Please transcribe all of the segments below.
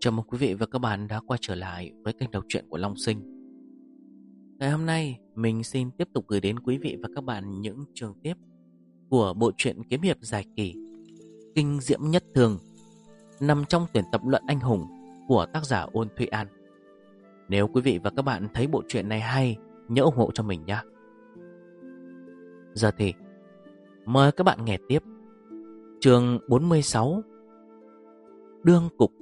Chào mừng quý vị và các bạn đã quay trở lại với kênh đọc truyện của Long Sinh. Ngày hôm nay, mình xin tiếp tục gửi đến quý vị và các bạn những chương tiếp của bộ truyện kiếm hiệp dài kỳ Kinh Diễm Nhất Thường, nằm trong tuyển tập luận anh hùng của tác giả Ôn Thụy An. Nếu quý vị và các bạn thấy bộ truyện này hay, nhớ ủng hộ cho mình nhé. Giờ thì mời các bạn nghe tiếp chương 46, Đương Cục.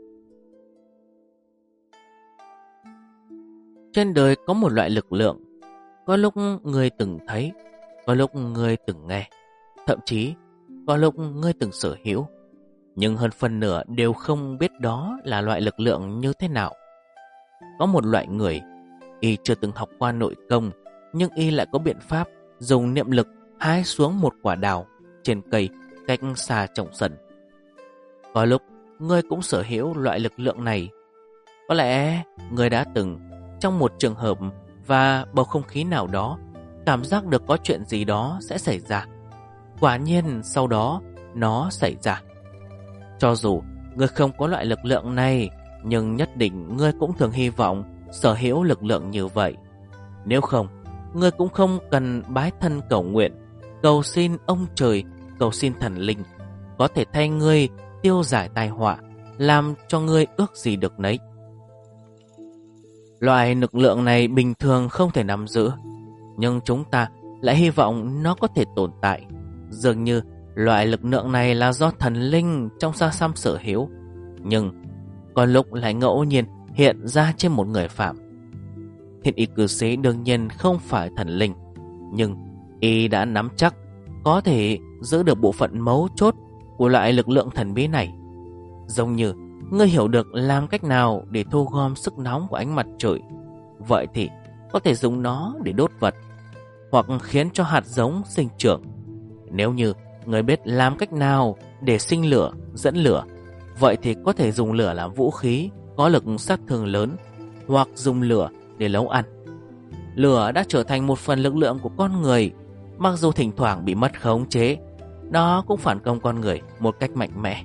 Trên đời có một loại lực lượng, có lúc người từng thấy, có lúc người từng nghe, thậm chí có lúc người từng sở hữu, nhưng hơn phần nửa đều không biết đó là loại lực lượng như thế nào. Có một loại người, y chưa từng học qua nội công, nhưng y lại có biện pháp dùng niệm lực hái xuống một quả đào trên cây cách xa trồng sân. Có lúc người cũng sở hữu loại lực lượng này. Có lẽ người đã từng trong một trường hợp và bầu không khí nào đó cảm giác được có chuyện gì đó sẽ xảy ra. Quả nhiên sau đó nó xảy ra. Cho dù người không có loại lực lượng này, nhưng nhất định người cũng thường hy vọng sở hữu lực lượng như vậy. Nếu không, người cũng không cần bái thân cầu nguyện, cầu xin ông trời, cầu xin thần linh có thể thay ngươi tiêu giải tai họa, làm cho ngươi ước gì được nấy. Loại lực lượng này bình thường không thể nắm giữ, nhưng chúng ta lại hy vọng nó có thể tồn tại. Dường như loại lực lượng này là do thần linh trong xa xăm sở hữu, nhưng có lúc lại ngẫu nhiên hiện ra trên một người phạm. Thiên y cư sĩ đương nhiên không phải thần linh, nhưng y đã nắm chắc có thể giữ được bộ phận mấu chốt của loại lực lượng thần bí này. Giống như ngươi hiểu được làm cách nào để thu gom sức nóng của ánh mặt trời, vậy thì có thể dùng nó để đốt vật, hoặc khiến cho hạt giống sinh trưởng. Nếu như ngươi biết làm cách nào để sinh lửa, dẫn lửa, vậy thì có thể dùng lửa làm vũ khí có lực sát thương lớn, hoặc dùng lửa để nấu ăn. Lửa đã trở thành một phần lực lượng của con người. Mặc dù thỉnh thoảng bị mất khống chế, nó cũng phản công con người một cách mạnh mẽ.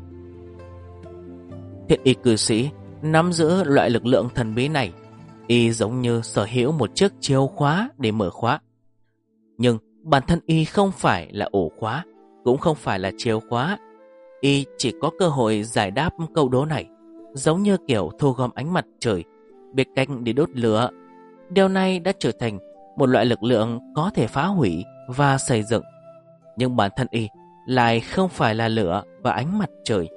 Thiên y cư sĩ nắm giữ loại lực lượng thần bí này, y giống như sở hữu một chiếc chìa khóa để mở khóa. Nhưng bản thân y không phải là ổ khóa, cũng không phải là chìa khóa. Y chỉ có cơ hội giải đáp câu đố này, giống như kiểu thu gom ánh mặt trời, biết cách để đốt lửa. Điều này đã trở thành một loại lực lượng có thể phá hủy và xây dựng. Nhưng bản thân y lại không phải là lửa và ánh mặt trời.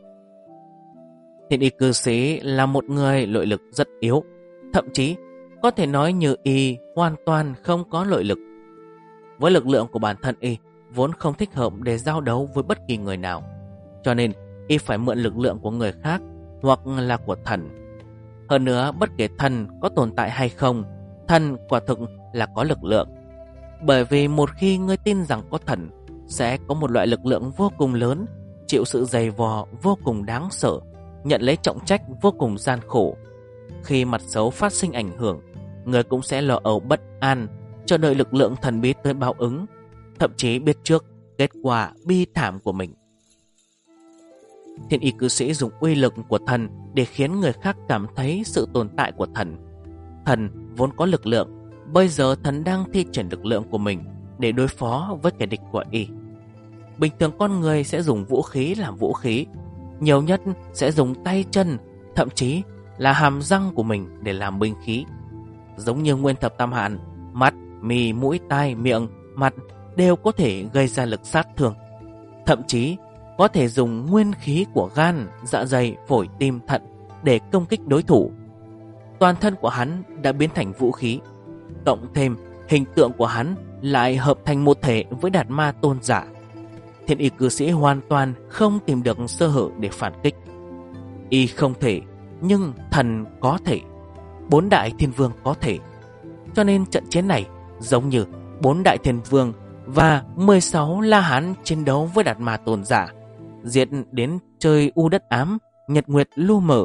Thiên y cư sĩ là một người nội lực rất yếu, thậm chí có thể nói như y hoàn toàn không có nội lực. Với lực lượng của bản thân y vốn không thích hợp để giao đấu với bất kỳ người nào, cho nên y phải mượn lực lượng của người khác hoặc là của thần. Hơn nữa, bất kể thần có tồn tại hay không, thần quả thực là có lực lượng. Bởi vì một khi ngươi tin rằng có thần, sẽ có một loại lực lượng vô cùng lớn, chịu sự dày vò vô cùng đáng sợ, nhận lấy trọng trách vô cùng gian khổ. Khi mặt xấu phát sinh ảnh hưởng, người cũng sẽ lo âu bất an, chờ đợi lực lượng thần bí tới báo ứng, thậm chí biết trước kết quả bi thảm của mình. Thiên y cư sĩ dùng uy lực của thần để khiến người khác cảm thấy sự tồn tại của thần. Thần vốn có lực lượng, bây giờ thần đang thi triển lực lượng của mình để đối phó với kẻ địch của y. Bình thường con người sẽ dùng vũ khí làm vũ khí, nhiều nhất sẽ dùng tay chân, thậm chí là hàm răng của mình để làm binh khí. Giống như nguyên thập tam hạn, mắt, mì, mũi, tai, miệng, mặt đều có thể gây ra lực sát thương. Thậm chí có thể dùng nguyên khí của gan, dạ dày, phổi, tim, thận để công kích đối thủ. Toàn thân của hắn đã biến thành vũ khí, cộng thêm hình tượng của hắn lại hợp thành một thể với Đạt Ma tôn giả. Thiên y cư sĩ hoàn toàn không tìm được sơ hở để phản kích. Y không thể, nhưng thần có thể, 4 đại thiên vương có thể. Cho nên trận chiến này giống như 4 đại thiên vương và 16 la hán chiến đấu với Đạt Ma tôn giả, diệt đến trời u đất ám, nhật nguyệt lu mờ.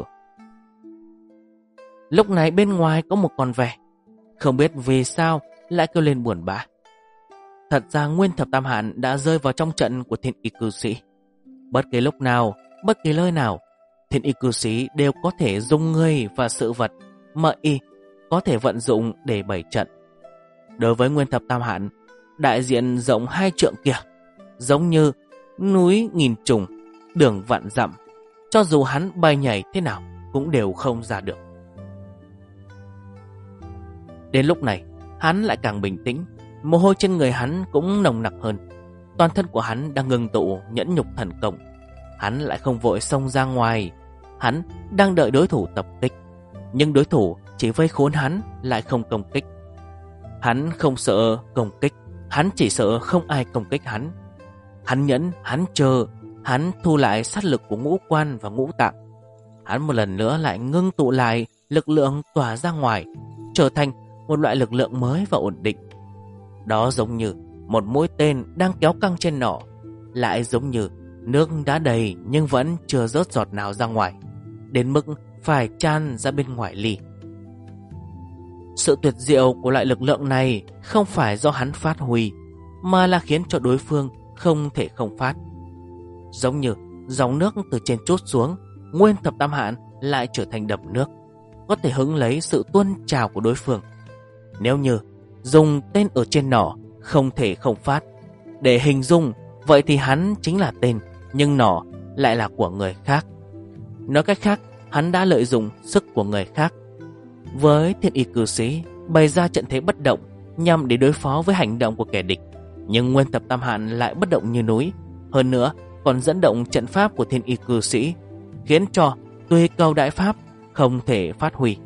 Lúc này bên ngoài có một con ve, không biết vì sao lại kêu lên buồn bã. Thật ra nguyên thập tam hạn đã rơi vào trong trận của thiên y cư sĩ. Bất kỳ lúc nào, bất kỳ nơi nào, thiên y cư sĩ đều có thể dùng người và sự vật mà y có thể vận dụng để bày trận. Đối với Nguyên Thập Tam Hạn, đại diện rộng 2 trượng kia giống như núi nghìn trùng, đường vạn dặm, cho dù hắn bay nhảy thế nào cũng đều không ra được. Đến lúc này, hắn lại càng bình tĩnh, mồ hôi trên người hắn cũng nồng nặc hơn. Toàn thân của hắn đang ngừng tụ nhẫn nhục thần công. Hắn lại không vội xông ra ngoài, hắn đang đợi đối thủ tập kích. Nhưng đối thủ chỉ vây khốn hắn, lại không công kích. Hắn không sợ công kích, hắn chỉ sợ không ai công kích hắn. Hắn nhẫn, hắn chờ, hắn thu lại sát lực của ngũ quan và ngũ tạng. Hắn một lần nữa lại ngưng tụ lại lực lượng tỏa ra ngoài, trở thành một loại lực lượng mới và ổn định. Đó giống như một mũi tên đang kéo căng trên nỏ, lại giống như nước đã đầy nhưng vẫn chưa rớt giọt nào ra ngoài, đến mức phải chan ra bên ngoài ly. Sự tuyệt diệu của loại lực lượng này không phải do hắn phát huy, mà là khiến cho đối phương không thể không phát. Giống như dòng nước từ trên trút xuống, Nguyên Thập Tam Hạn lại trở thành đập nước, có thể hứng lấy sự tuôn trào của đối phương. Nếu như dùng tên ở trên nỏ không thể không phát để hình dung, vậy thì hắn chính là tên, nhưng nỏ lại là của người khác. Nói cách khác, hắn đã lợi dụng sức của người khác. Với thiên y cư sĩ bày ra trận thế bất động nhằm để đối phó với hành động của kẻ địch, nhưng Nguyên Thập Tam Hạn lại bất động như núi, hơn nữa còn dẫn động trận pháp của thiên y cư sĩ, khiến cho tùy cầu đại pháp không thể phát huy.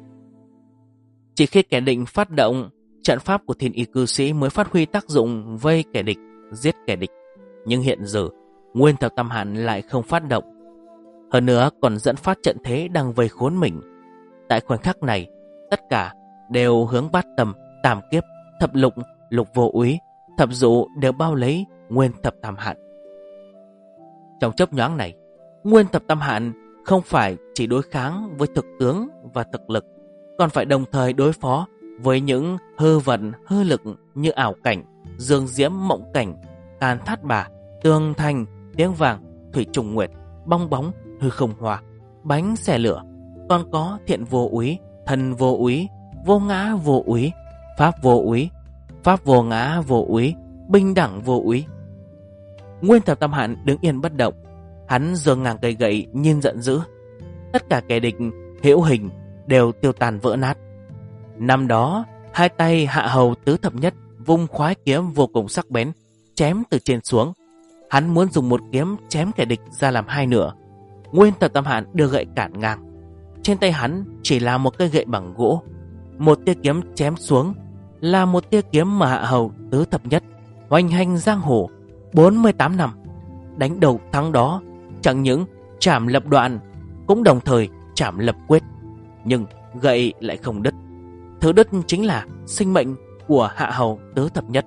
Chỉ khi kẻ địch phát động, trận pháp của thiên y cư sĩ mới phát huy tác dụng vây kẻ địch, giết kẻ địch. Nhưng hiện giờ Nguyên Thập Tam Hạn lại không phát động, hơn nữa còn dẫn phát trận thế đang vây khốn mình. Tại khoảnh khắc này, tất cả đều hướng bát tầm, tam kiếp, thập lục, lục vô úy, thập dụ đều bao lấy Nguyên Thập Tam Hạn. Trong chớp nhoáng này, Nguyên Thập Tam Hạn không phải chỉ đối kháng với thực tướng và thực lực, còn phải đồng thời đối phó với những hư vận, hư lực như ảo cảnh, dương diễm mộng cảnh, can thát bà, tường thành, tiếng vàng, thủy trùng nguyệt, bong bóng, hư không hoa, bánh xe lửa, còn có thiện vô úy, thần vô úy, vô ngã vô úy, pháp vô úy, pháp vô ngã vô úy, bình đẳng vô úy. Nguyên Thập Tam Hạn đứng yên bất động, hắn giơ ngang cây gậy nhìn giận dữ. Tất cả kẻ địch hữu hình đều tiêu tan vỡ nát. Năm đó, hai tay Hạ Hầu Tứ Thập Nhất vung khoái kiếm vô cùng sắc bén, chém từ trên xuống. Hắn muốn dùng một kiếm chém kẻ địch ra làm hai nửa. Nguyên Thập Tam Hạn đưa gậy cản ngang. Trên tay hắn chỉ là một cây gậy bằng gỗ. Một tia kiếm chém xuống là một tia kiếm mà Hạ Hầu Tứ Thập Nhất hoành hành giang hồ 48 năm, đánh đầu thắng đó, chẳng những chảm lập đoạn, cũng đồng thời chảm lập quyết. Nhưng gậy lại không đứt. Thứ đứt chính là sinh mệnh của Hạ Hầu Tứ Thập Nhất.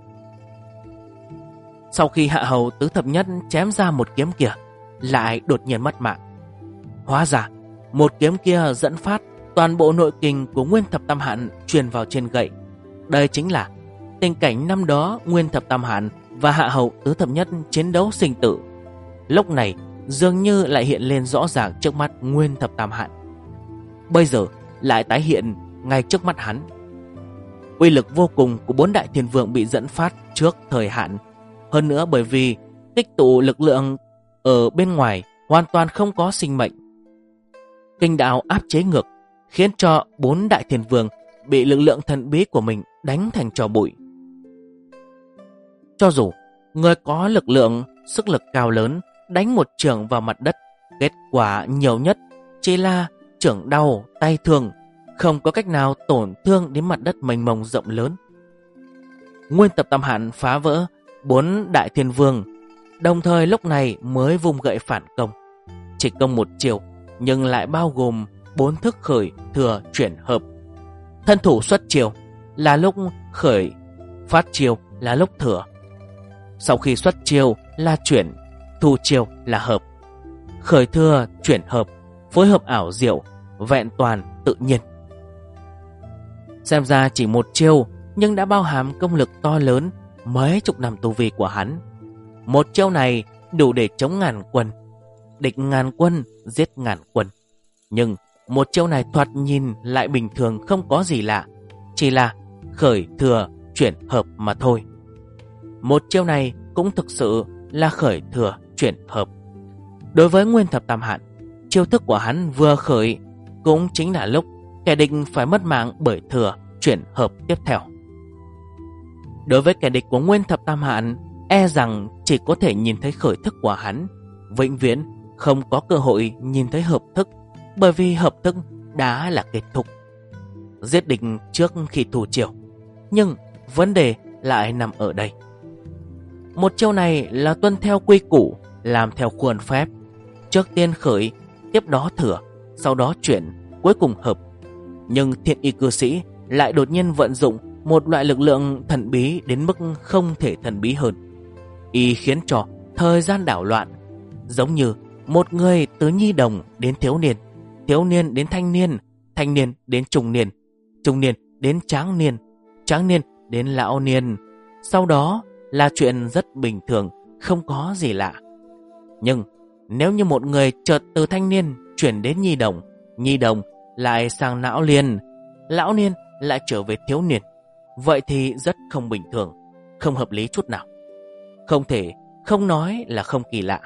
Sau khi Hạ Hầu Tứ Thập Nhất chém ra một kiếm kia, lại đột nhiên mất mạng. Hóa ra một kiếm kia dẫn phát toàn bộ nội kình của Nguyên Thập Tam Hạn truyền vào trên gậy. Đây chính là tình cảnh năm đó Nguyên Thập Tam Hạn và Hạ Hầu Tứ Thập Nhất chiến đấu sinh tử. Lúc này dường như lại hiện lên rõ ràng trước mắt Nguyên Thập Tam Hạn. Bây giờ lại tái hiện ngay trước mắt hắn. Uy lực vô cùng của 4 đại thiên vương bị dẫn phát trước thời hạn. Hơn nữa bởi vì tích tụ lực lượng ở bên ngoài hoàn toàn không có sinh mệnh. Kinh đạo áp chế ngược, khiến cho 4 đại thiên vương bị lực lượng thần bí của mình đánh thành tro bụi. Cho dù người có lực lượng, sức lực cao lớn đánh một chưởng vào mặt đất, kết quả nhiều nhất chỉ là chưởng đau, tay thương, không có cách nào tổn thương đến mặt đất mênh mông rộng lớn. Nguyên Thập Tam Hạn phá vỡ 4 đại thiên vương, đồng thời lúc này mới vung gậy phản công. Chỉ công một chiều, nhưng lại bao gồm 4 thức khởi, thừa, chuyển, hợp. Thân thủ xuất chiều là lúc khởi, phát chiều là lúc thừa. Sau khi xuất chiều là chuyển, thu chiều là hợp. Khởi thừa, chuyển, hợp, phối hợp ảo diệu, vẹn toàn, tự nhiên. Xem ra chỉ một chiêu nhưng đã bao hàm công lực to lớn mấy chục năm tu vi của hắn. Một chiêu này đủ để chống ngàn quân. địch ngàn quân, giết ngàn quân. Nhưng một chiêu này thoạt nhìn lại bình thường, không có gì lạ, chỉ là khởi thừa chuyển hợp mà thôi. Một chiêu này cũng thực sự là khởi thừa chuyển hợp. Đối với Nguyên Thập Tam Hạn, chiêu thức của hắn vừa khởi cũng chính là lúc kẻ địch phải mất mạng bởi thừa chuyển hợp tiếp theo. Đối với kẻ địch của Nguyên Thập Tam Hạn, e rằng chỉ có thể nhìn thấy khởi thức của hắn, vĩnh viễn không có cơ hội nhìn thấy hợp thức, bởi vì hợp thức đã là kết thúc. Giết địch trước khi thủ chiêu. Nhưng vấn đề lại nằm ở đây. Một chiêu này là tuân theo quy củ, làm theo khuôn phép. Trước tiên khởi, tiếp đó thừa, sau đó chuyển, cuối cùng hợp. Nhưng Thiên Y cư sĩ lại đột nhiên vận dụng một loại lực lượng thần bí đến mức không thể thần bí hơn. Y khiến cho thời gian đảo loạn, giống như một người từ nhi đồng đến thiếu niên, thiếu niên đến thanh niên, thanh niên đến trung niên, trung niên đến tráng niên, tráng niên đến lão niên. Sau đó là chuyện rất bình thường, không có gì lạ. Nhưng nếu như một người chợt từ thanh niên chuyển đến nhi đồng lại sang lão niên lại trở về thiếu niên, vậy thì rất không bình thường, không hợp lý chút nào. Không thể không nói là không kỳ lạ.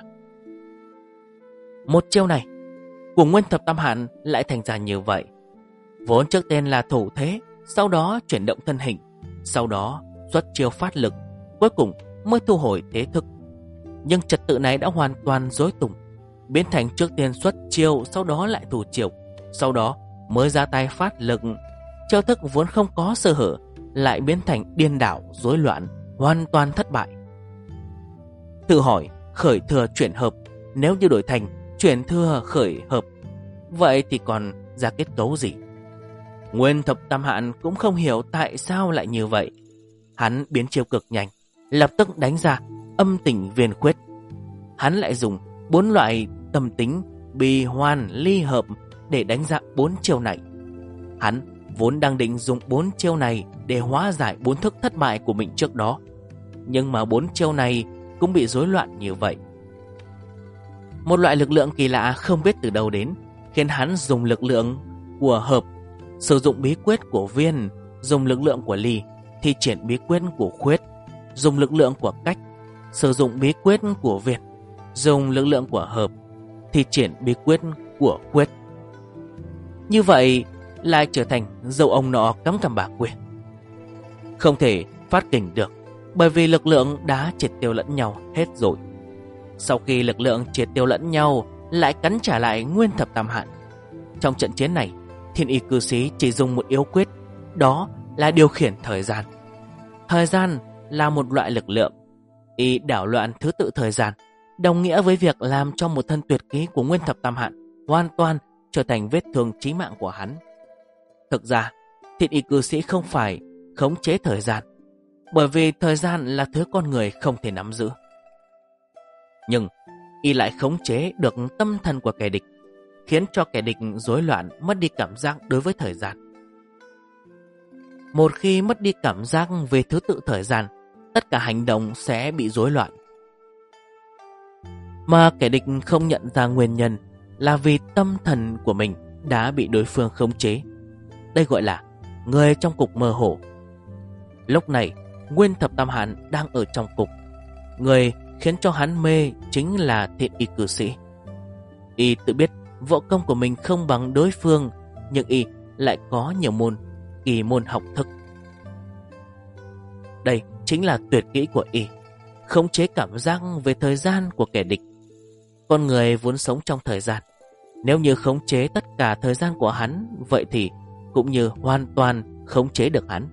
Một chiêu này của Nguyên Thập Tam Hạn lại thành ra như vậy. Vốn trước tên là thủ thế, sau đó chuyển động thân hình, sau đó xuất chiêu phát lực, cuối cùng mới thu hồi thế thức. Nhưng trật tự này đã hoàn toàn rối tung, biến thành trước tiên xuất chiêu, sau đó lại thủ chiêu, sau đó mới ra tay phát lực. Chiêu thức vốn không có sơ hở lại biến thành điên đảo rối loạn, hoàn toàn thất bại. Tự hỏi khởi thừa chuyển hợp, nếu như đổi thành chuyển thừa khởi hợp, vậy thì còn ra kết cấu gì? Nguyên Thập Tam Hạn cũng không hiểu tại sao lại như vậy. Hắn biến chiêu cực nhanh, lập tức đánh ra âm tỉnh viên khuyết. Hắn lại dùng 4 loại tâm tính bi hoan ly hợp để đánh ra 4 chiêu này. Hắn vốn đang định dùng 4 chiêu này để hóa giải 4 thức thất bại của mình trước đó, nhưng mà 4 chiêu này cũng bị rối loạn như vậy. Một loại lực lượng kỳ lạ không biết từ đâu đến, khiến hắn dùng lực lượng của hợp, sử dụng bí quyết của viên, dùng lực lượng của ly, thi triển bí quyết của khuyết, dùng lực lượng của cách, sử dụng bí quyết của viên, dùng lực lượng của hợp, thi triển bí quyết của khuyết. Như vậy lại trở thành dâu ông nọ cắm cằm bà kia. Không thể phát kình được, bởi vì lực lượng đã triệt tiêu lẫn nhau hết rồi. Sau khi lực lượng triệt tiêu lẫn nhau, lại cắn trả lại Nguyên Thập Tam Hạn. Trong trận chiến này, Thiên Y cư sĩ chỉ dùng một yếu quyết, đó là điều khiển thời gian. Thời gian là một loại lực lượng. Y đảo loạn thứ tự thời gian, đồng nghĩa với việc làm cho một thân tuyệt kỹ của Nguyên Thập Tam Hạn hoàn toàn trở thành vết thương chí mạng của hắn. Thực ra, Thiên Y cư sĩ không phải khống chế thời gian, bởi vì thời gian là thứ con người không thể nắm giữ. Nhưng y lại khống chế được tâm thần của kẻ địch, khiến cho kẻ địch rối loạn, mất đi cảm giác đối với thời gian. Một khi mất đi cảm giác về thứ tự thời gian, tất cả hành động sẽ bị rối loạn. Mà kẻ địch không nhận ra nguyên nhân là vì tâm thần của mình đã bị đối phương khống chế. Đây gọi là người trong cục mơ hồ. Lúc này Nguyên Thập Tam Hạn đang ở trong cục. Người khiến cho hắn mê chính là Thiên Y cư sĩ. Y tự biết võ công của mình không bằng đối phương, nhưng y lại có nhiều kỳ môn học thức. Đây chính là tuyệt kỹ của y, khống chế cảm giác về thời gian của kẻ địch. Con người vốn sống trong thời gian, nếu như khống chế tất cả thời gian của hắn, vậy thì cũng như hoàn toàn khống chế được hắn.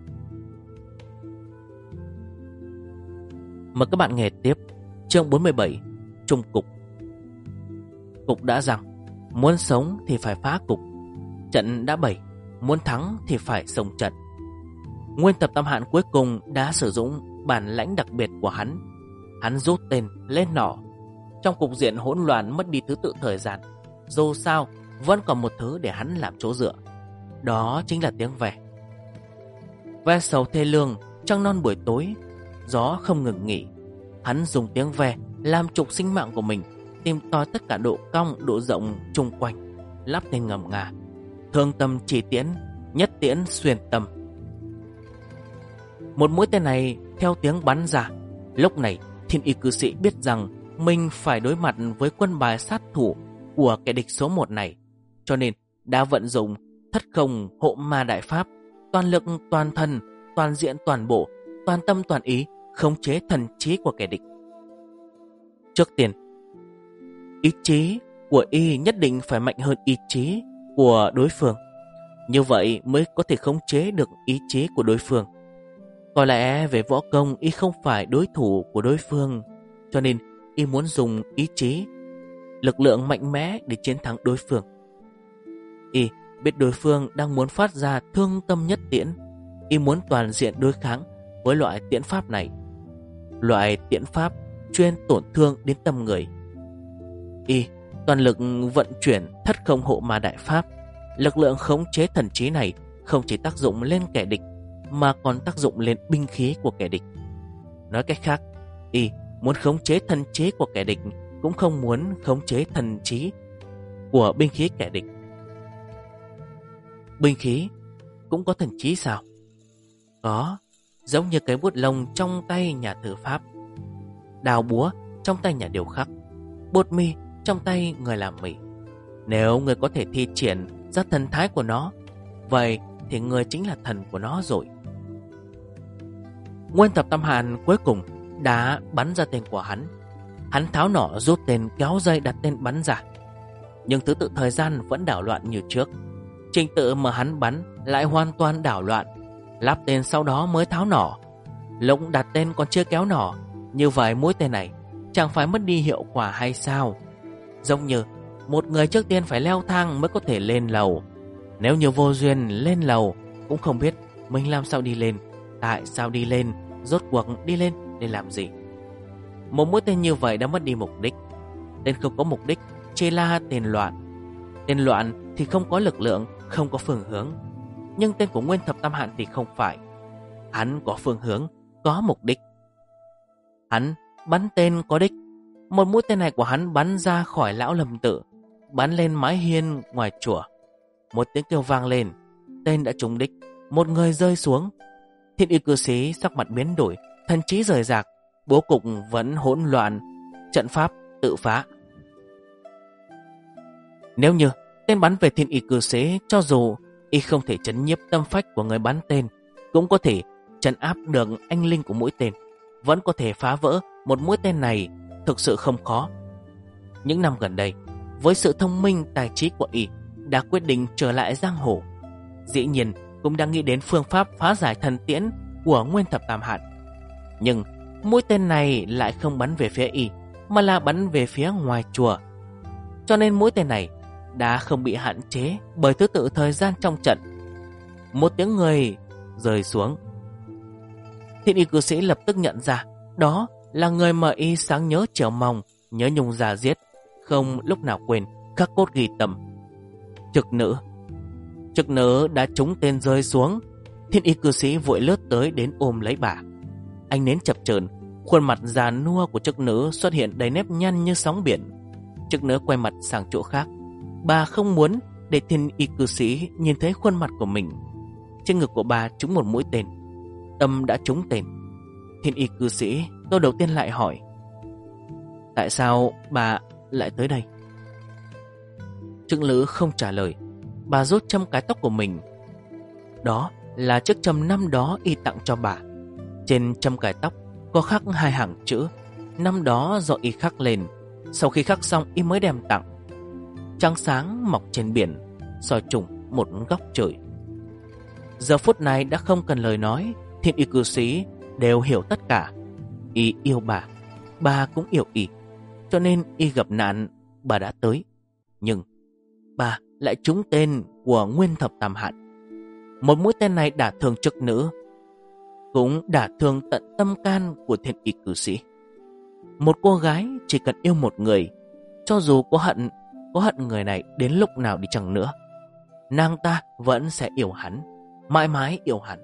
Mời các bạn nghe tiếp chương 47, Trung Cục. Cục đã rằng, muốn sống thì phải phá cục. Trận đã bày, muốn thắng thì phải xông trận. Nguyên Thập Tam Hạn cuối cùng đã sử dụng bản lãnh đặc biệt của hắn. Hắn rút tên lên nỏ. Trong cục diện hỗn loạn mất đi thứ tự thời gian, dù sao vẫn còn một thứ để hắn làm chỗ dựa. Đó chính là tiếng ve. Ve sầu thê lương, trăng non buổi tối, gió không ngừng nghỉ. Hắn dùng tiếng ve làm trục sinh mạng của mình, tìm tòi tất cả độ cong, độ rộng chung quanh, lắp tên ngầm ngà. Thương tâm chỉ tiễn, nhất tiễn xuyên tâm. Một mũi tên này theo tiếng bắn ra. Lúc này Thiên Y cư sĩ biết rằng mình phải đối mặt với quân bài sát thủ của kẻ địch số 1 này, cho nên đã vận dụng Thất Không Hộ Ma Đại Pháp, toàn lực, toàn thân, toàn diện, toàn bộ, toàn tâm, toàn ý, khống chế thần trí của kẻ địch. Trước tiên, ý chí của y nhất định phải mạnh hơn ý chí của đối phương. Như vậy mới có thể khống chế được ý chí của đối phương. Có lẽ về võ công y không phải đối thủ của đối phương, cho nên y muốn dùng ý chí, lực lượng mạnh mẽ để chiến thắng đối phương. Y biết đối phương đang muốn phát ra thương tâm nhất tiễn, y muốn toàn diện đối kháng với loại tiễn pháp này. Loại tiễn pháp chuyên tổn thương đến tâm người. Y toàn lực vận chuyển Thất Không Hộ Ma Đại Pháp. Lực lượng khống chế thần trí này không chỉ tác dụng lên kẻ địch mà còn tác dụng lên binh khí của kẻ địch. Nói cách khác, y muốn khống chế thần trí của kẻ địch, cũng không muốn khống chế thần trí của binh khí kẻ địch. Binh khí cũng có thần trí sao? Có, giống như cái bút lông trong tay nhà thử pháp, đào búa trong tay nhà điêu khắc, bột mì trong tay người làm mì. Nếu người có thể thi triển ra thần thái của nó, vậy thì người chính là thần của nó rồi. Nguyên Thập Tam Hạn cuối cùng đã bắn ra tên của hắn. Hắn tháo nỏ, rút tên, kéo dây đặt tên bắn ra. Nhưng thứ tự thời gian vẫn đảo loạn như trước. Trình tự mà hắn bắn lại hoàn toàn đảo loạn. Lắp tên sau đó mới tháo nỏ, lúc đặt tên còn chưa kéo nỏ. Như vậy mũi tên này chẳng phải mất đi hiệu quả hay sao? Giống như một người trước tiên phải leo thang mới có thể lên lầu. Nếu như vô duyên lên lầu, cũng không biết mình làm sao đi lên, tại sao đi lên, rốt cuộc đi lên để làm gì. Một mũi tên như vậy đã mất đi mục đích. Tên không có mục đích chỉ là tên loạn. Tên loạn thì không có lực lượng, không có phương hướng. Nhưng tên của Nguyên Thập Tam Hạn thì không phải. Hắn có phương hướng, có mục đích. Hắn bắn tên có đích. Một mũi tên này của hắn bắn ra khỏi lão Lâm Tự, bắn lên mái hiên ngoài chùa. Một tiếng kêu vang lên, tên đã trúng đích. Một người rơi xuống. Thiên Y cư sĩ sắc mặt biến đổi, thần trí rời rạc, bố cục vẫn hỗn loạn, trận pháp tự phá. Nếu như tên bắn về Thiên Y cư sĩ, cho dù y không thể trấn nhiếp tâm phách của người bắn tên, cũng có thể trấn áp được anh linh của mũi tên, vẫn có thể phá vỡ một mũi tên này, thực sự không khó. Những năm gần đây, với sự thông minh tài trí của y, đã quyết định trở lại giang hồ. Dĩ nhiên cũng đang nghĩ đến phương pháp phá giải thần tiễn của Nguyên Thập Tam Hạn. Nhưng mũi tên này lại không bắn về phía y, mà là bắn về phía ngoài chùa. Cho nên mũi tên này đã không bị hạn chế bởi thứ tự thời gian trong trận. Một tiếng người rơi xuống. Thiên Y cư sĩ lập tức nhận ra đó là người mà y sáng nhớ chiều mong, nhớ nhung già giết, không lúc nào quên, khắc cốt ghi tâm. Trực nữ. Trực nữ đã trúng tên rơi xuống. Thiên Y cư sĩ vội lướt tới đến ôm lấy bà. Ánh nến chập chờn, khuôn mặt già nua của trực nữ xuất hiện đầy nếp nhăn như sóng biển. Trực nữ quay mặt sang chỗ khác. Bà không muốn để Thiên Y cư sĩ nhìn thấy khuôn mặt của mình. Trên ngực của bà trúng một mũi tên. Tâm đã trúng tên. Thiên Y cư sĩ câu đầu tiên lại hỏi: tại sao bà lại tới đây? Trực nữ không trả lời. Bà rút châm cái tóc của mình. Đó là chiếc châm năm đó y tặng cho bà. Trên châm cài tóc có khắc hai hàng chữ. Năm đó do y khắc lên, sau khi khắc xong y mới đem tặng. Trăng sáng mọc trên biển, soi trùng một góc trời. Giờ phút này đã không cần lời nói, Thiên Y cư sĩ đều hiểu tất cả. Y yêu bà cũng yêu y, cho nên y gặp nạn, bà đã tới. Nhưng bà lại trúng tên của Nguyên Thập Tam Hạn. Một mũi tên này đả thương trực nữ, cũng đả thương tận tâm can của Thiên Y cư sĩ. Một cô gái chỉ cần yêu một người, cho dù có hận người này đến lúc nào đi chăng nữa, nàng ta vẫn sẽ yêu hắn, mãi mãi yêu hắn.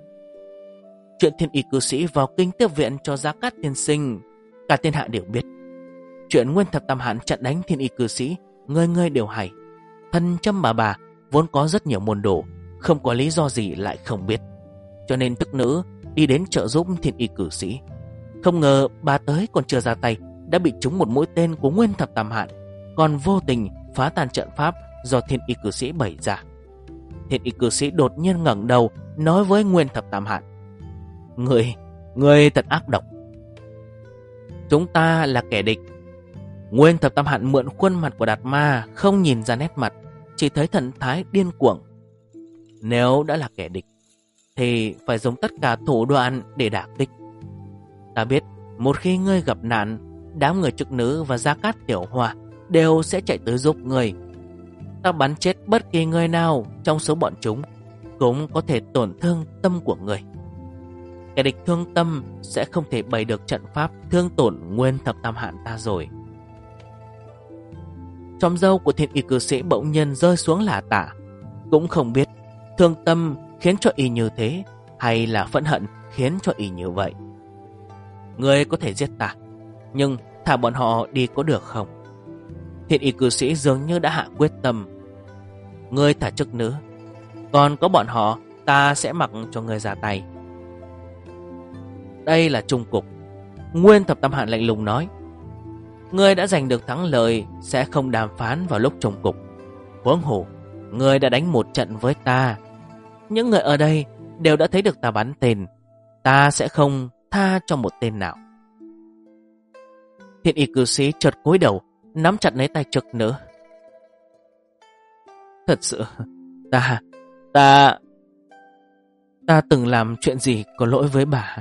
Chuyện Thiên Y cư sĩ vào kinh tiếp viện cho Gia Cát tiên sinh, cả thiên hạ đều biết. Chuyện Nguyên Thập Tam Hạn chặn đánh Thiên Y cư sĩ, người người đều hay. Thân châm bà vốn có rất nhiều môn đồ, không có lý do gì lại không biết. Cho nên tức nữ đi đến trợ giúp Thiên Y cư sĩ. Không ngờ bà tới còn chưa ra tay đã bị trúng một mũi tên của Nguyên Thập Tam Hạn, còn vô tình phá tan trận pháp do Thiên Y cư sĩ bày ra. Thiên Y cư sĩ đột nhiên ngẩng đầu nói với Nguyên Thập Tam Hạn: Người thật ác độc. Chúng ta là kẻ địch. Nguyên Thập Tam Hạn mượn khuôn mặt của Đạt Ma, không nhìn ra nét mặt, chỉ thấy thần thái điên cuồng. Nếu đã là kẻ địch thì phải dùng tất cả thủ đoạn để đả kích. Ta biết một khi ngươi gặp nạn, đám người Trực Nữ và Gia Cát Tiểu Hoa đều sẽ chạy tới giúp ngươi. Ta bắn chết bất kỳ người nào trong số bọn chúng cũng có thể tổn thương tâm của ngươi. Kẻ địch thương tâm sẽ không thể bày được trận pháp thương tổn Nguyên Thập Tam Hạn ta rồi. Chòm râu của Thiên Y cư sĩ bỗng nhiên rơi xuống lả tả. Cũng không biết thương tâm khiến cho y như thế hay là phẫn hận khiến cho y như vậy. Ngươi có thể giết ta, nhưng thả bọn họ đi có được không? Thiên Y cư sĩ dường như đã hạ quyết tâm. Ngươi thả Trực Nữ, còn có bọn họ ta sẽ mặc cho ngươi ra tay. Đây là chung cục. Nguyên Thập Tam Hạn lạnh lùng nói: ngươi đã giành được thắng lợi sẽ không đàm phán vào lúc chung cục. Huống hồ ngươi đã đánh một trận với ta. Những người ở đây đều đã thấy được ta bắn tên. Ta sẽ không tha cho một tên nào. Thiên Y cư sĩ chợt cúi đầu, nắm chặt lấy tay Trực Nữ. Thật sự Ta từng làm chuyện gì có lỗi với bà?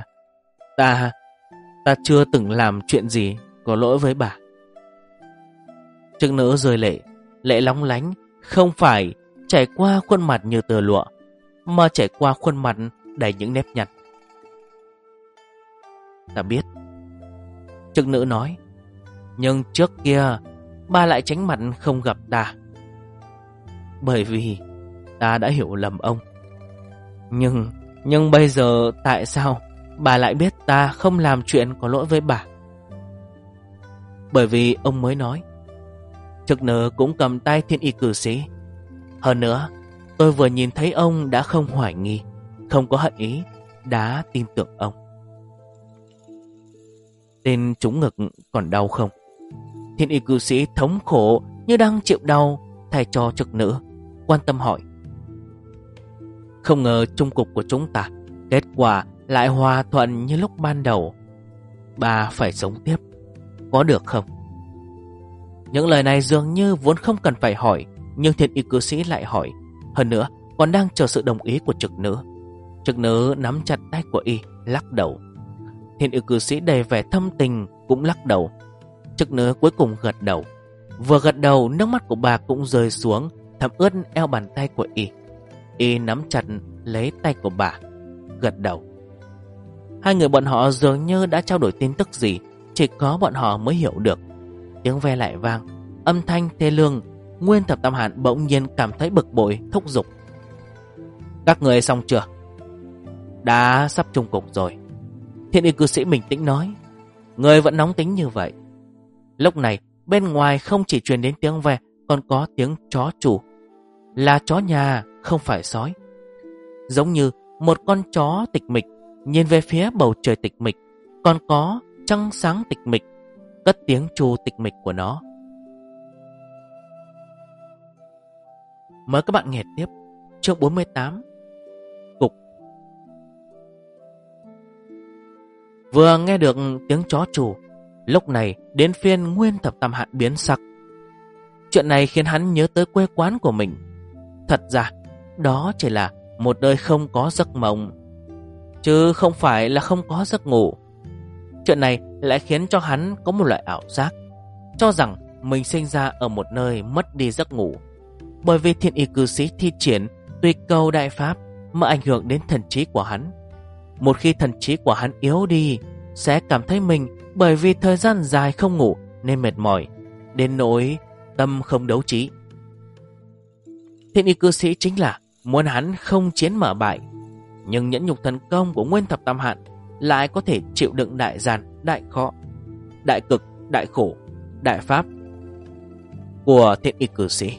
Ta chưa từng làm chuyện gì có lỗi với bà. Trực Nữ rơi lệ, lệ lóng lánh, không phải chảy qua khuôn mặt như tơ lụa, mà chảy qua khuôn mặt đầy những nếp nhăn. Ta biết, Trực Nữ nói, nhưng trước kia bà lại tránh mặt không gặp ta. Bởi vì ta đã hiểu lầm ông. Nhưng bây giờ tại sao bà lại biết ta không làm chuyện có lỗi với bà? Bởi vì ông mới nói. Trực Nữ cũng cầm tay Thiên Y cư sĩ. Hơn nữa, tôi vừa nhìn thấy ông đã không hoài nghi, không có hận ý, đã tin tưởng ông. Tên trúng ngực còn đau không? Thiên Y cư sĩ thống khổ như đang chịu đau thay cho Trực Nữ, quan tâm hỏi. Không ngờ chung cục của chúng ta kết quả lại hòa thuận như lúc ban đầu. Bà phải sống tiếp, có được không? Những lời này dường như vốn không cần phải hỏi, nhưng Thiên Y cư sĩ lại hỏi. Hơn nữa còn đang chờ sự đồng ý của Trực Nữ. Trực Nữ nắm chặt tay của y, lắc đầu. Thiên Y cư sĩ đầy vẻ thâm tình cũng lắc đầu. Trực Nữ cuối cùng gật đầu. Vừa gật đầu, nước mắt của bà cũng rơi xuống, thấm ướt eo bàn tay của y. Y nắm chặt lấy tay của bà, gật đầu. Hai người bọn họ dường như đã trao đổi tin tức gì, chỉ có bọn họ mới hiểu được. Tiếng ve lại vang, âm thanh thê lương. Nguyên Thập Tam Hạn bỗng nhiên cảm thấy bực bội, thúc giục. Các người xong chưa? Đã sắp chung cục rồi. Thiên Y cư sĩ bình tĩnh nói. Người vẫn nóng tính như vậy. Lúc này bên ngoài không chỉ truyền đến tiếng ve, còn có tiếng chó chủ. Là chó nhà, không phải sói. Giống như một con chó tịch mịch nhìn về phía bầu trời tịch mịch, còn có trăng sáng tịch mịch, cất tiếng tru tịch mịch của nó. Mời các bạn nghe tiếp chương 48. Cục. Vừa nghe được tiếng chó chủ, lúc này đến phiên Nguyên Thập Tam Hạn biến sắc. Chuyện này khiến hắn nhớ tới quê quán của mình. Thật ra đó chỉ là một nơi không có giấc mộng, chứ không phải là không có giấc ngủ. Chuyện này lại khiến cho hắn có một loại ảo giác, cho rằng mình sinh ra ở một nơi mất đi giấc ngủ. Bởi vì Thiên Y cư sĩ thi triển Tùy Cầu Đại Pháp mà ảnh hưởng đến thần trí của hắn. Một khi thần trí của hắn yếu đi, sẽ cảm thấy mình bởi vì thời gian dài không ngủ nên mệt mỏi, đến nỗi tâm không đấu trí. Thiên Y cư sĩ chính là muốn hắn không chiến mà bại. Nhưng nhẫn nhục thần công của Nguyên Thập Tam Hạn lại có thể chịu đựng đại gian, đại khó, đại cực, đại khổ. đại pháp của Thiên Y cử sĩ,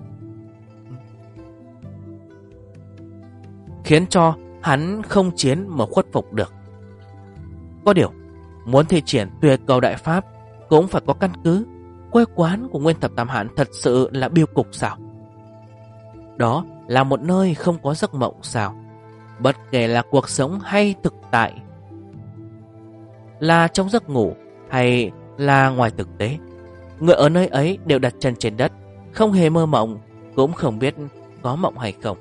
khiến cho hắn không chiến mà khuất phục được. Có điều, muốn thi triển Tuyệt Cầu đại pháp cũng phải có căn cứ. Quê quán của Nguyên Thập Tam Hạn thật sự là biêu cục sao? Đó là một nơi không có giấc mộng sao? Bất kể là cuộc sống hay thực tại, là trong giấc ngủ hay là ngoài thực tế, người ở nơi ấy đều đặt chân trên đất, không hề mơ mộng, cũng không biết có mộng hay không.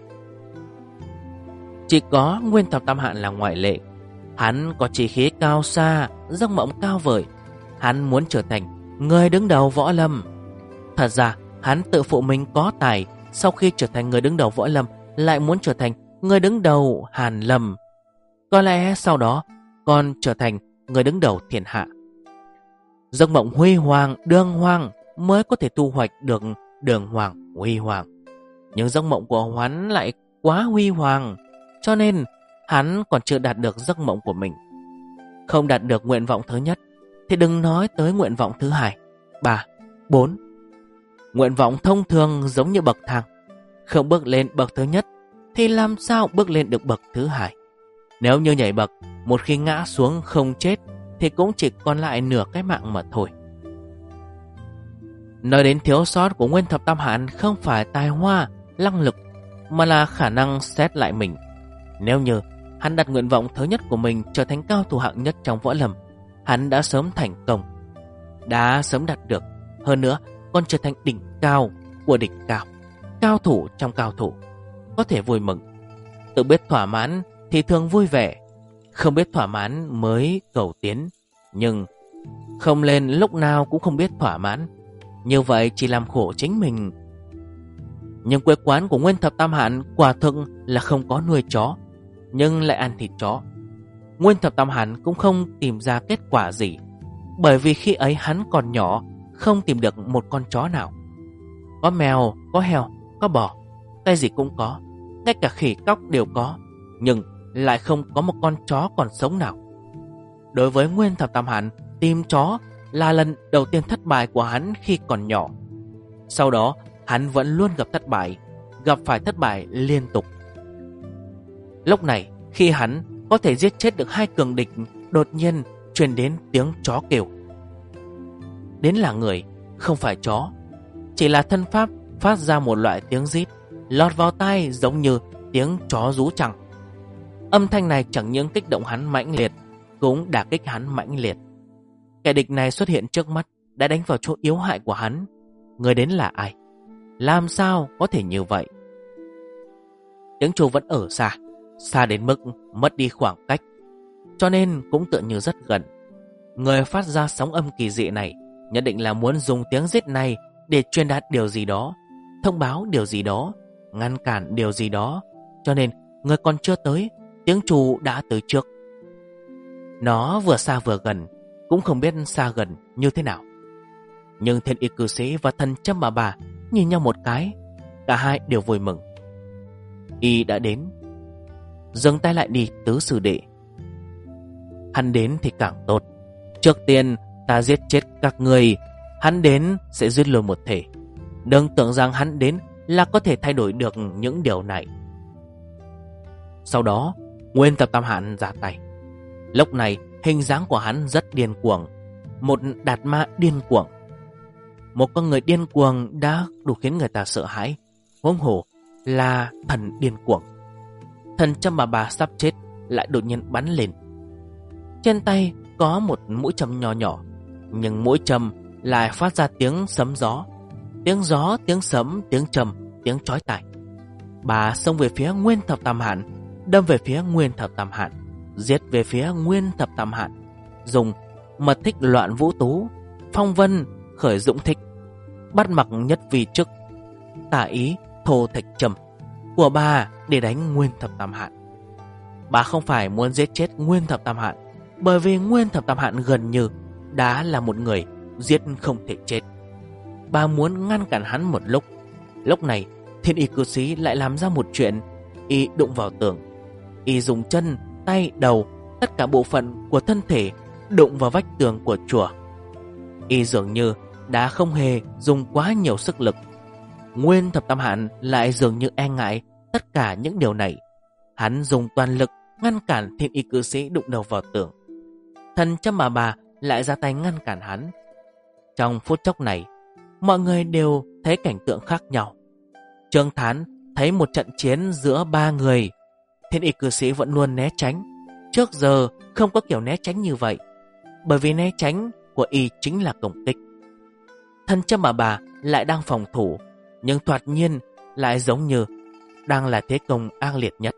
Chỉ có Nguyên Thập Tam Hạn là ngoại lệ. Hắn có chí khí cao xa, giấc mộng cao vời. Hắn muốn trở thành người đứng đầu võ lâm. Thật ra hắn tự phụ mình có tài, sau khi trở thành người đứng đầu võ lâm lại muốn trở thành người đứng đầu Hàn Lâm. Có lẽ sau đó còn trở thành người đứng đầu thiên hạ. Giấc mộng huy hoàng, đường hoàng mới có thể thu hoạch được đường hoàng, huy hoàng. Nhưng giấc mộng của hắn lại quá huy hoàng, cho nên hắn còn chưa đạt được giấc mộng của mình. Không đạt được nguyện vọng thứ nhất thì đừng nói tới nguyện vọng thứ 2, 3, 4. Nguyện vọng thông thường giống như bậc thang, không bước lên bậc thứ nhất thì làm sao bước lên được bậc thứ 2? Nếu như nhảy bậc, một khi ngã xuống không chết thì cũng chỉ còn lại nửa cái mạng mà thôi. Nói đến thiếu sót của Nguyên Thập Tam Hạn không phải tài hoa, năng lực, mà là khả năng xét lại mình. Nếu như hắn đặt nguyện vọng thứ nhất của mình trở thành cao thủ hạng nhất trong võ lâm, hắn đã sớm thành công, đã sớm đạt được. Hơn nữa còn trở thành đỉnh cao của đỉnh cao, cao thủ trong cao thủ. Có thể vui mừng. Tự biết thỏa mãn thì thường vui vẻ, không biết thỏa mãn mới cầu tiến. Nhưng không lên lúc nào cũng không biết thỏa mãn, như vậy chỉ làm khổ chính mình. Nhưng quê quán của Nguyên Thập Tam Hạn quả thực là không có nuôi chó, nhưng lại ăn thịt chó. Nguyên Thập Tam Hạn cũng không tìm ra kết quả gì, bởi vì khi ấy hắn còn nhỏ, không tìm được một con chó nào. Có mèo, có heo, có bò, cái gì cũng có, ngay cả khỉ cóc đều có, nhưng lại không có một con chó còn sống nào. Đối với Nguyên Thập Tam Hạn, tìm chó là lần đầu tiên thất bại của hắn khi còn nhỏ. Sau đó hắn vẫn luôn gặp thất bại, gặp phải thất bại liên tục. Lúc này khi hắn có thể giết chết được 2 cường địch, đột nhiên truyền đến tiếng chó kêu. Đến là người, không phải chó, chỉ là thân pháp phát ra một loại tiếng rít lọt vào tai giống như tiếng chó rú chăng. Âm thanh này chẳng những kích động hắn mãnh liệt, cũng đả kích hắn mãnh liệt. Kẻ địch này xuất hiện trước mắt đã đánh vào chỗ yếu hại của hắn. Người đến là ai? Làm sao có thể như vậy? Tiếng chuông vẫn ở xa, xa đến mức mất đi khoảng cách, cho nên cũng tựa như rất gần. Người phát ra sóng âm kỳ dị này nhất định là muốn dùng tiếng rít này để truyền đạt điều gì đó, thông báo điều gì đó, ngăn cản điều gì đó. Cho nên người còn chưa tới, tiếng trù đã tới trước. Nó vừa xa vừa gần, cũng không biết xa gần như thế nào. Nhưng Thiên Y cư sĩ và thần Châm Bà Bà nhìn nhau một cái, cả hai đều vui mừng. Y đã đến. Dừng tay lại đi tứ sư đệ. Hắn đến thì càng tốt. Trước tiên ta giết chết các người, hắn đến sẽ giết luôn một thể. Đừng tưởng rằng hắn đến là có thể thay đổi được những điều này. Sau đó Nguyên Thập Tam Hạn ra tay. Lúc này hình dáng của hắn rất điên cuồng, một đạt ma điên cuồng. Một con người điên cuồng đã đủ khiến người ta sợ hãi, huống hồ là thần điên cuồng. Thần Châm Bà Bà sắp chết lại đột nhiên bắn lên. Trên tay có một mũi châm nhỏ nhỏ, nhưng mũi châm lại phát ra tiếng sấm gió. Tiếng gió, tiếng sấm, tiếng châm, tiếng chói tai. Bà xông về phía Nguyên Thập Tam Hạn, đâm về phía Nguyên Thập Tam Hạn, giết về phía Nguyên Thập Tam Hạn, dùng mật thích loạn vũ tú, phong vân khởi dụng thích, bắt mặc nhất vi chức, tả ý thô thạch trầm của bà để đánh Nguyên Thập Tam Hạn. Bà không phải muốn giết chết Nguyên Thập Tam Hạn, bởi vì Nguyên Thập Tam Hạn gần như đã là một người giết không thể chết. Bà muốn ngăn cản hắn một lúc. Lúc này Thiên Y cư sĩ lại làm ra một chuyện. Y đụng vào tường. Y dùng chân, tay, đầu, tất cả bộ phận của thân thể đụng vào vách tường của chùa. Y dường như đã không hề dùng quá nhiều sức lực. Nguyên Thập Tam Hạn lại dường như e ngại tất cả những điều này. Hắn dùng toàn lực ngăn cản Thiên Y cư sĩ đụng đầu vào tường. Thần Châm Bà lại ra tay ngăn cản hắn. Trong phút chốc này, mọi người đều thấy cảnh tượng khác nhau. Trương Thán thấy một trận chiến giữa ba người. Thiên Y cư sĩ vẫn luôn né tránh. Trước giờ không có kiểu né tránh như vậy, bởi vì né tránh của y chính là công kích. Thần Châm Bà lại đang phòng thủ, nhưng thoạt nhiên lại giống như đang là thế công ác liệt nhất.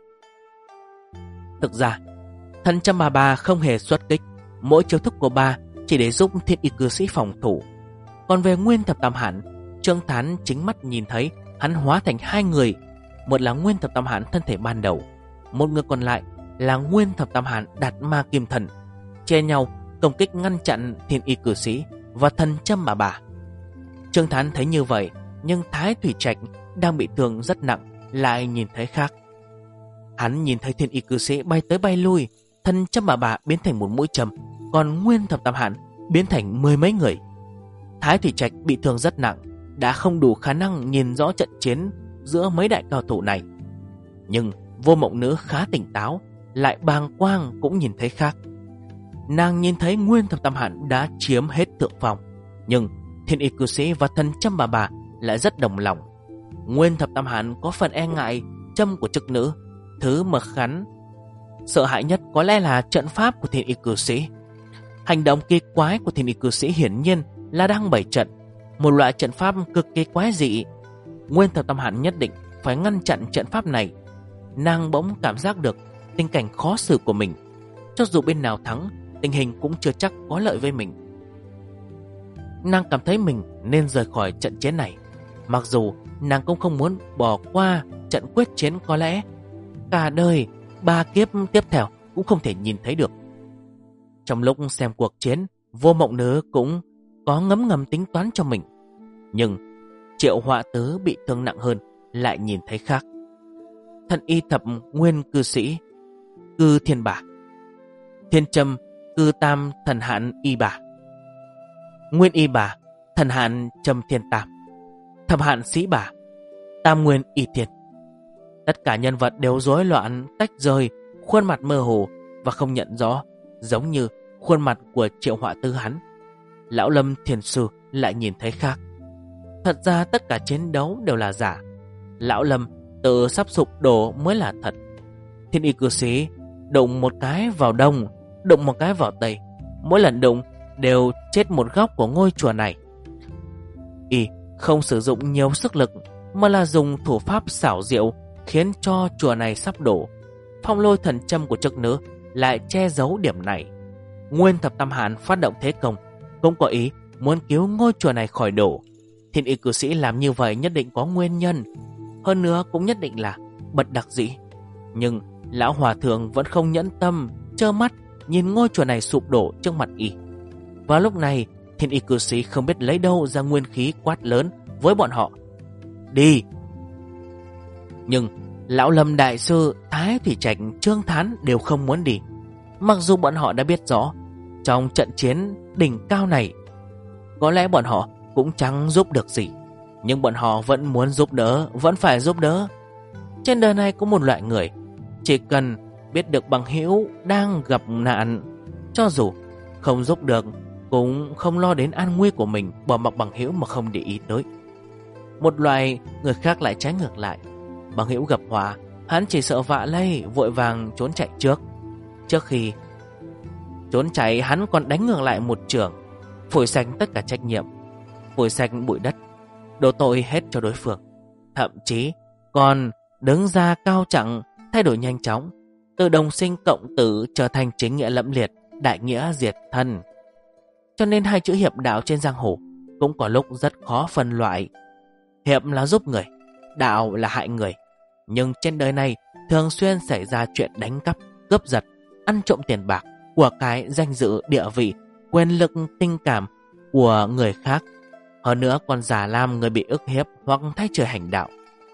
Thực ra, Thần Châm Bà không hề xuất kích. Mỗi chiêu thức của bà chỉ để giúp Thiên Y cư sĩ phòng thủ. Còn về Nguyên Thập Tam Hạn, Trương Thán chính mắt nhìn thấy hắn hóa thành hai người. Một là Nguyên Thập Tam Hạn thân thể ban đầu, một người còn lại là Nguyên Thập Tam Hạn Đạt Ma Kim Thần, che nhau công kích ngăn chặn Thiên Y cư sĩ và Thần Châm Bà. Trương Thán thấy như vậy, nhưng Thái Thủy Trạch đang bị thương rất nặng lại nhìn thấy khác. Hắn nhìn thấy Thiên Y cư sĩ bay tới bay lui, Thần Châm Bà biến thành một mũi châm, còn Nguyên Thập Tam Hạn biến thành mười mấy người. Thái Thủy Trạch bị thương rất nặng, đã không đủ khả năng nhìn rõ trận chiến giữa mấy đại cao thủ này. Nhưng Vô Mộng Nữ khá tỉnh táo, lại bàng quang cũng nhìn thấy khác. Nàng nhìn thấy Nguyên Thập Tam Hạn đã chiếm hết thượng phong, nhưng Thiên Y cư sĩ và Thần Châm Bà lại rất đồng lòng. Nguyên Thập Tam Hạn có phần e ngại châm của chức nữ. Thứ mà hắn sợ hãi nhất có lẽ là trận pháp của Thiên Y cư sĩ. Hành động kỳ quái của Thiên Y cư sĩ hiển nhiên là đang bày trận, một loại trận pháp cực kỳ quái dị. Nguyên Thập Tam Hạn nhất định phải ngăn chặn trận pháp này. Nàng bỗng cảm giác được tình cảnh khó xử của mình. Cho dù bên nào thắng, tình hình cũng chưa chắc có lợi với mình. Nàng cảm thấy mình nên rời khỏi trận chiến này. Mặc dù nàng cũng không muốn bỏ qua trận quyết chiến có lẽ cả đời 3 kiếp tiếp theo cũng không thể nhìn thấy được. Trong lúc xem cuộc chiến, Vô Mộng Nữ cũng có ngấm ngầm tính toán cho mình. Nhưng Triệu Họa Tứ bị thương nặng hơn lại nhìn thấy khác. Thần Y Thập Nguyên cư sĩ cư Thiên Bà, Thiên Châm cư Tam Thần Hạn Y Bà, Nguyên Y Bà Thần Hạn Châm Thiên Tam, Thập Hạn Sĩ Bà Tam Nguyên Y Thiên. Tất cả nhân vật đều rối loạn tách rời, khuôn mặt mơ hồ và không nhận rõ, giống như khuôn mặt của Triệu Họa Tứ hắn. Lão Lâm Thiền Sư lại nhìn thấy khác. Thật ra tất cả chiến đấu đều là giả. Lão Lâm tự sắp sụp đổ mới là thật. Thiên Y cư sĩ đụng một cái vào đông, đụng một cái vào tây, mỗi lần đụng đều chết một góc của ngôi chùa này. Y không sử dụng nhiều sức lực, mà là dùng thủ pháp xảo diệu khiến cho chùa này sắp đổ. Phong Lôi Thần Châm của chức nữ lại che giấu điểm này. Nguyên Thập Tam Hạn phát động thế công cũng có ý muốn cứu ngôi chùa này khỏi đổ. Thiên Y cư sĩ làm như vậy nhất định có nguyên nhân, hơn nữa cũng nhất định là bất đắc dĩ. Nhưng lão hòa thượng vẫn không nhẫn tâm trơ mắt nhìn ngôi chùa này sụp đổ trước mặt y. Vào lúc này, Thiên Y cư sĩ không biết lấy đâu ra nguyên khí quát lớn với bọn họ: đi! Nhưng Lão Lâm Đại Sư, Thái Thủy Trạch, Trương Thán đều không muốn đi. Mặc dù bọn họ đã biết rõ trong trận chiến đỉnh cao này có lẽ bọn họ cũng chẳng giúp được gì, nhưng bọn họ vẫn muốn giúp đỡ, vẫn phải giúp đỡ. Trên đời này có một loại người, chỉ cần biết được bằng hữu đang gặp nạn, cho dù không giúp được cũng không lo đến an nguy của mình, bỏ mặc bằng hữu mà không để ý tới. Một loại người khác lại trái ngược lại. Bằng hữu gặp họa, hắn chỉ sợ vạ lây, vội vàng trốn chạy trước. Trước khi trốn chạy, hắn còn đánh ngược lại một chưởng, phủi sạch tất cả trách nhiệm, phủi sạch bụi đất, đổ tội hết cho đối phương. Thậm chí còn đứng ra cao chặng, thay đổi nhanh chóng, từ đồng sinh cộng tử trở thành chính nghĩa lẫm liệt, đại nghĩa diệt thân. Cho nên hai chữ hiệp đạo trên giang hồ cũng có lúc rất khó phân loại. Hiệp là giúp người, đạo là hại người. Nhưng trên đời này thường xuyên xảy ra chuyện đánh cắp, cướp giật, ăn trộm tiền bạc, của cái danh dự, địa vị, quyền lực, tình cảm của người khác. Hơn nữa còn giả làm người bị ức hiếp hoặc thay trời hành đạo.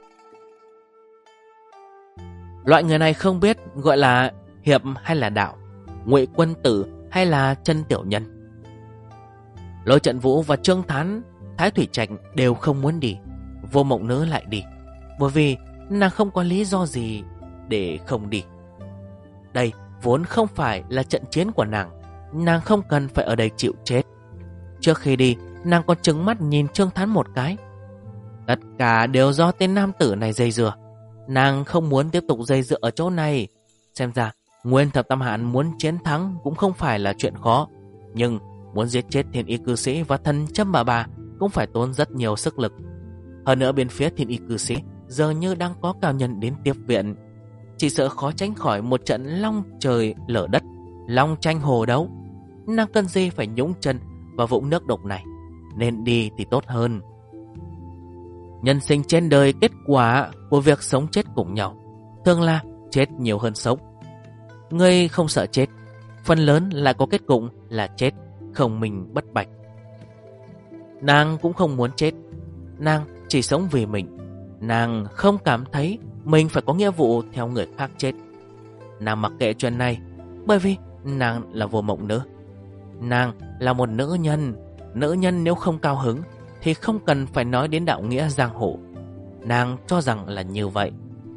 Loại người này không biết gọi là hiệp hay là đạo, ngụy quân tử hay là chân tiểu nhân. Lôi Trận Vũ và Trương Thán, Thái Thủy Trạch đều không muốn đi. Vô Mộng Nữ lại đi, bởi vì nàng không có lý do gì để không đi. Đây vốn không phải là trận chiến của nàng không cần phải ở đây chịu chết. Trước khi đi, nàng còn trừng mắt nhìn Trương Thán một cái. Tất cả đều do tên nam tử này dây dưa. Nàng không muốn tiếp tục dây dưa ở chỗ này. Xem ra Nguyên Thập Tam Hạn muốn chiến thắng cũng không phải là chuyện khó, nhưng muốn giết chết Thiên Y Cư Sĩ và thần Châm Bà cũng phải tốn rất nhiều sức lực. Hơn nữa bên phía Thiên Y Cư Sĩ giờ như đang có cao nhân đến tiếp viện, chỉ sợ khó tránh khỏi một trận long trời lở đất, long tranh hồ đấu. Nàng cần gì phải nhúng chân vào vũng nước đục này, nên đi thì tốt hơn. Nhân sinh trên đời, kết quả của việc sống chết cùng nhau thường là chết nhiều hơn sống. Ngươi không sợ chết, phần lớn lại có kết cục là chết không mình bất bạch. Nàng cũng không muốn chết, nàng chỉ sống vì mình. Nàng không cảm thấy mình phải có nghĩa vụ theo người khác chết. Nàng mặc kệ chuyện này, bởi vì nàng là Vô Mộng Nữ. Nàng là một nữ nhân. Nữ nhân nếu không cao hứng thì không cần phải nói đến đạo nghĩa giang hồ. Nàng cho rằng là như vậy.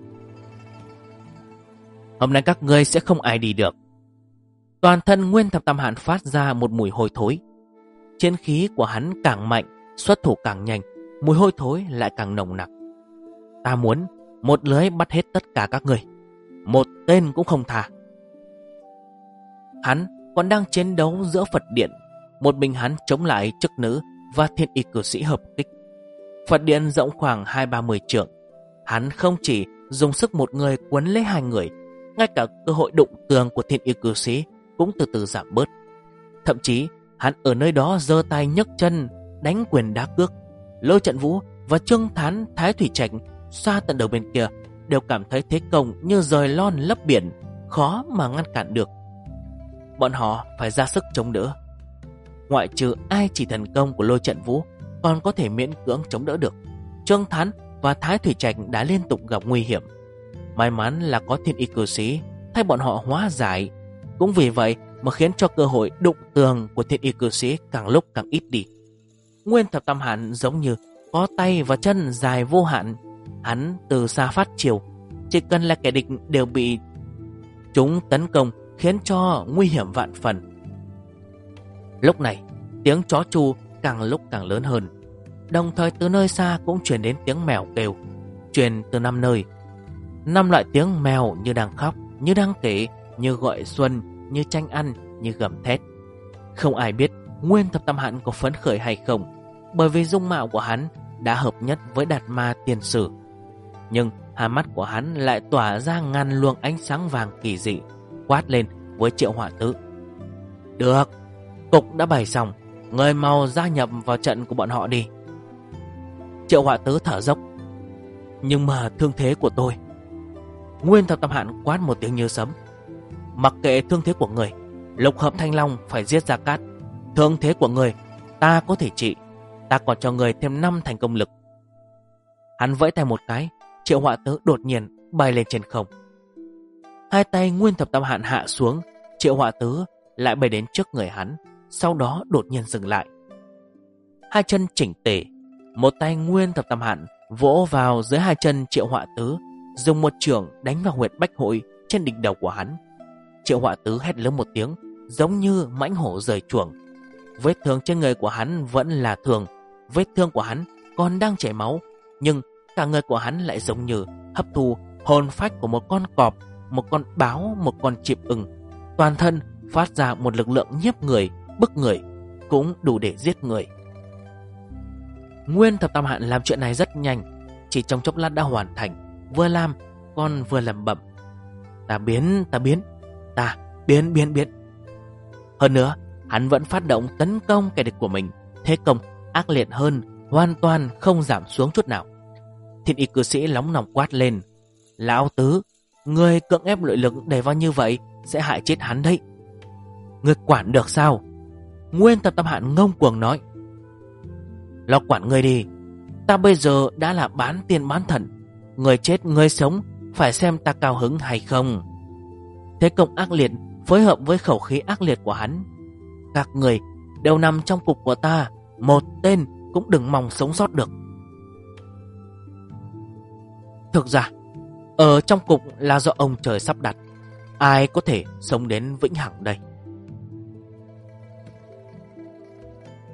Hôm nay các ngươi sẽ không ai đi được. Toàn thân Nguyên Thập Tam Hạn phát ra một mùi hôi thối. Chiến khí của hắn càng mạnh, xuất thủ càng nhanh, mùi hôi thối lại càng nồng nặc. Ta muốn một lưới bắt hết tất cả các ngươi, một tên cũng không tha. Hắn còn đang chiến đấu giữa Phật Điện. Một mình hắn chống lại chức nữ và Thiên Y Cử Sĩ hợp kích. Phật Điện rộng khoảng 20-30 trượng. Hắn không chỉ dùng sức một người quấn lấy hai người, ngay cả cơ hội đụng tường của Thiên Y Cử Sĩ cũng từ từ giảm bớt. Thậm chí hắn ở nơi đó giơ tay nhấc chân, đánh quyền đá cước. Lôi Trận Vũ và Trương Thán, Thái Thủy Trạch xa tận đầu bên kia đều cảm thấy thế công như rời lon lấp biển, khó mà ngăn cản được. Bọn họ phải ra sức chống đỡ. Ngoại trừ ai chỉ thần công của Lôi Trận Vũ còn có thể miễn cưỡng chống đỡ được, Trương Thán và Thái Thủy Trạch đã liên tục gặp nguy hiểm. May mắn là có Thiên Y Cử Sĩ thay bọn họ hóa giải. Cũng vì vậy mà khiến cho cơ hội đụng tường của Thiên Y Cử Sĩ càng lúc càng ít đi. Nguyên Thập Tam Hạn giống như có tay và chân dài vô hạn. Hắn từ xa phát chiều, chỉ cần là kẻ địch đều bị chúng tấn công, khiến cho nguy hiểm vạn phần. Lúc này tiếng chó tru càng lúc càng lớn hơn. Đồng thời từ nơi xa cũng truyền đến tiếng mèo kêu, truyền từ 5 nơi. 5 loại tiếng mèo như đang khóc, như đang kể, như gọi xuân, như tranh ăn, như gầm thét. Không ai biết Nguyên Thập Tam Hạn có phấn khởi hay không, bởi vì dung mạo của hắn đã hợp nhất với Đạt Ma Tiên Sử. Nhưng hai mắt của hắn lại tỏa ra ngàn luồng ánh sáng vàng kỳ dị, quát lên với Triệu Hỏa Tứ: Được, cục đã bày xong, người mau gia nhập vào trận của bọn họ đi. Triệu Hỏa Tứ thở dốc: Nhưng mà thương thế của tôi. Nguyên Thập Tam Hạn quát một tiếng như sấm: Mặc kệ thương thế của người, Lục Hợp Thanh Long phải giết Gia Cát. Thương thế của người ta có thể trị, ta còn cho người thêm 5 thành công lực. Hắn vẫy tay một cái, Triệu Hỏa Tứ đột nhiên bay lên trên không. Hai tay Nguyên Thập Tam Hạn hạ xuống, Triệu Hỏa Tứ lại bay đến trước người hắn, sau đó đột nhiên dừng lại. Hai chân chỉnh tề, một tay Nguyên Thập Tam Hạn vỗ vào dưới hai chân Triệu Hỏa Tứ, dùng một chưởng đánh vào huyệt bách hội trên đỉnh đầu của hắn. Triệu Hỏa Tứ hét lớn một tiếng, giống như mãnh hổ rời chuồng. Vết thương trên người của hắn vẫn là thường, vết thương của hắn còn đang chảy máu, nhưng cả người của hắn lại giống như hấp thu hồn phách của một con cọp, một con báo, một con chim ưng. Toàn thân phát ra một lực lượng nhiếp người, bức người, cũng đủ để giết người. Nguyên Thập Tam Hạn làm chuyện này rất nhanh, chỉ trong chốc lát đã hoàn thành. Vừa làm còn vừa lẩm bẩm: Ta biến. Hơn nữa hắn vẫn phát động tấn công kẻ địch của mình, thế công ác liệt hơn, hoàn toàn không giảm xuống chút nào. Thiên Y Cử Sĩ nóng nòng quát lên: Lão Tứ, người cưỡng ép nội lực đẩy vào như vậy sẽ hại chết hắn đấy. Người quản được sao? Nguyên Thập Tam Hạn ngông cuồng nói: Lo quản người đi, ta bây giờ đã là bán tiên bán thần, người chết người sống phải xem ta cao hứng hay không. Thế công ác liệt phối hợp với khẩu khí ác liệt của hắn, các người đều nằm trong cục của ta. Một tên cũng đừng mong sống sót được. Thực ra, ở trong cục là do ông trời sắp đặt. Ai có thể sống đến vĩnh hằng đây?